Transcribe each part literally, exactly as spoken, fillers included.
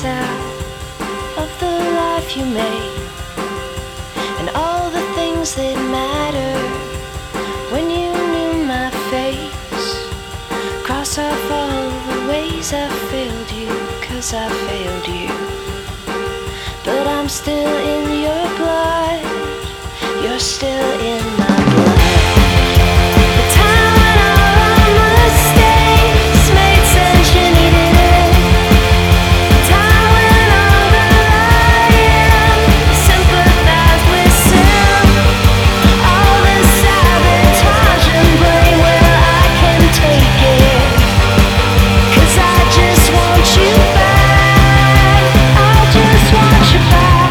minutes out of the life you made, and all the things that matter when you knew my face. Cross off all the ways I failed you, 'cause I failed you. But I'm still in your blood, you're still in my blood. The time when all our mistakes made sense, you needed it. The time when all the lying sympathized with sin. All this sabotage and blame, well, I can take it, 'cause I just want you back. I just want you back.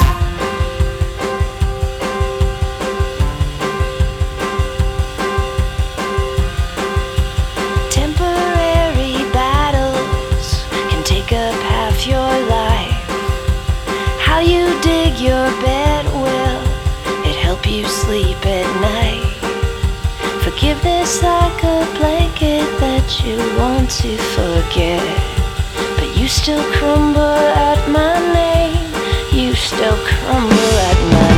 Temporary battles can take up half your life. How you dig your bed, will it help you sleep at night? Forgiveness like a blanket that you want to forget, but you still crumble at my name. You still crumble at my